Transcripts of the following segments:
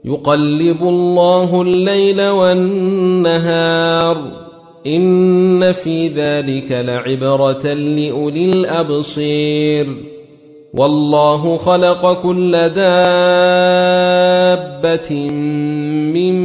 يقلب الله الليل والنهار إن في ذلك لعبرة لأولي الأبصير والله خلق كل دابة من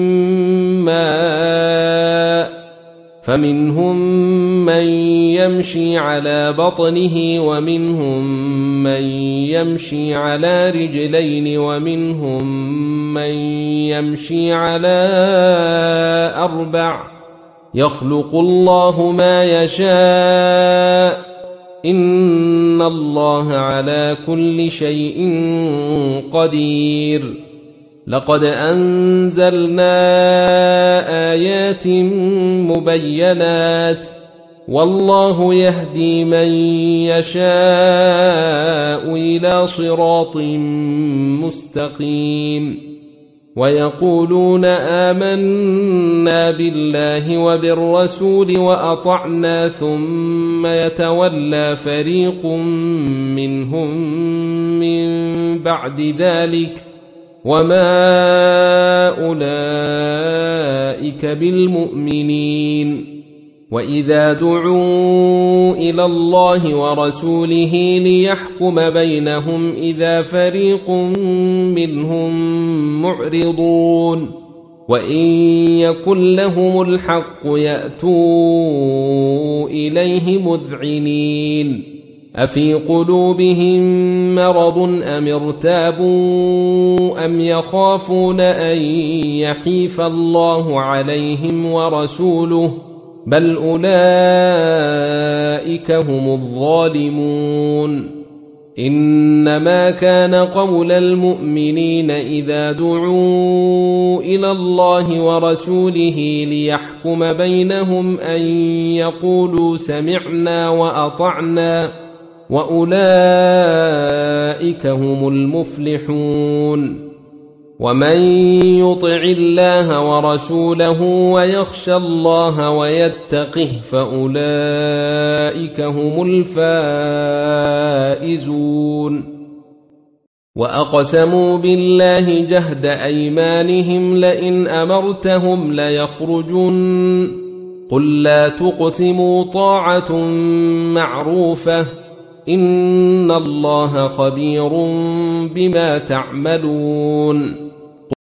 ماء فمنهم من يمشي على بطنه ومنهم من يمشي على رجلين ومنهم من يمشي على أربع يخلق الله ما يشاء إن الله على كل شيء قدير لقد أنزلنا آيات مبينات والله يهدي من يشاء إلى صراط مستقيم ويقولون آمنا بالله وبالرسول وأطعنا ثم يتولى فريق منهم من بعد ذلك وما أولئك بالمؤمنين وإذا دعوا إلى الله ورسوله ليحكم بينهم إذا فريق منهم معرضون وإن يكن لهم الحق يأتوا إليه مذعنين أفي قلوبهم مرض أم ارتابوا أم يخافون أن يحيف الله عليهم ورسوله بل أولئك هم الظالمون إنما كان قول المؤمنين إذا دعوا إلى الله ورسوله ليحكم بينهم أن يقولوا سمعنا وأطعنا وأولئك هم المفلحون ومن يطع الله ورسوله ويخشى الله ويتقه فأولئك هم الفائزون وأقسموا بالله جهد أيمانهم لئن أمرتهم ليخرجن قل لا تقسموا طاعة معروفة إن الله خبير بما تعملون